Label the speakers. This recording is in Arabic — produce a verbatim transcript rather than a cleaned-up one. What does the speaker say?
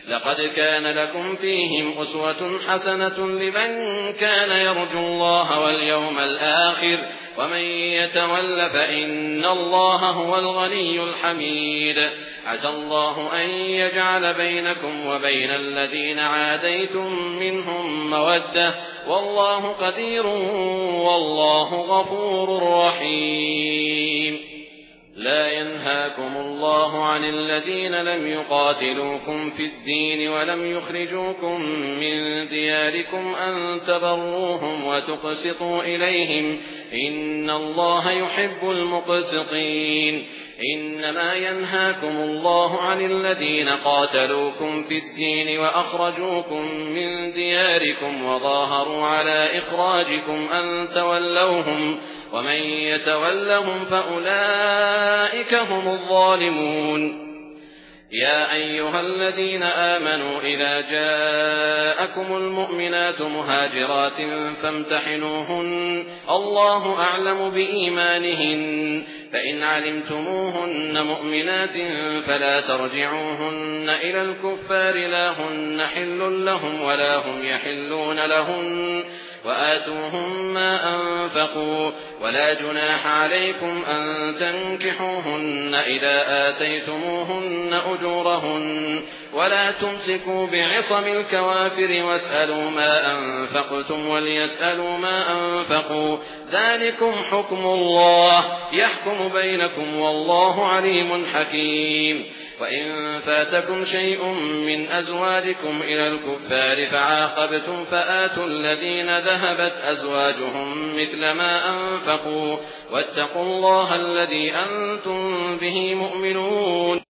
Speaker 1: لقد كان لكم فيهم أسوة حسنة لمن كان يرجو الله واليوم الآخر ومن يتول فإن الله هو الغني الحميد. عسى الله أن يجعل بينكم وبين الذين عاديتم منهم مودة والله قدير والله غفور رحيم. لا ينهاكم الله عن الذين لم يقاتلوكم في الدين ولم يخرجوكم من دياركم أن تبروهم وتقسطوا إليهم إن الله يحب المقسطين. إنما ينهاكم الله عن الذين قاتلوكم في الدين وأخرجوكم من دياركم وظاهروا على إخراجكم أن تولوهم ومن يتولهم فأولئك هم الظالمون. يا أيها الذين آمنوا إذا جاءكم المؤمنات مهاجرات فامتحنوهن الله أعلم بإيمانهن فإن علمتموهن مؤمنات فلا ترجعوهن إلى الكفار لا هن حل لهم ولا هم يحلون لهن وآتوهم ما أنفقوا ولا جناح عليكم أن تنكحوهن إذا آتيتموهن أجورهن ولا تمسكوا بعصم الكوافر واسألوا ما أنفقتم وليسألوا ما أنفقوا ذلكم حكم الله يحكم بينكم والله عليم حكيم. وإن فاتكم شيء من أزواجكم إلى الكفار فعاقبتم فآتوا الذين ذهبت أزواجهم مثل ما أنفقوا واتقوا الله الذي أنتم به مؤمنون.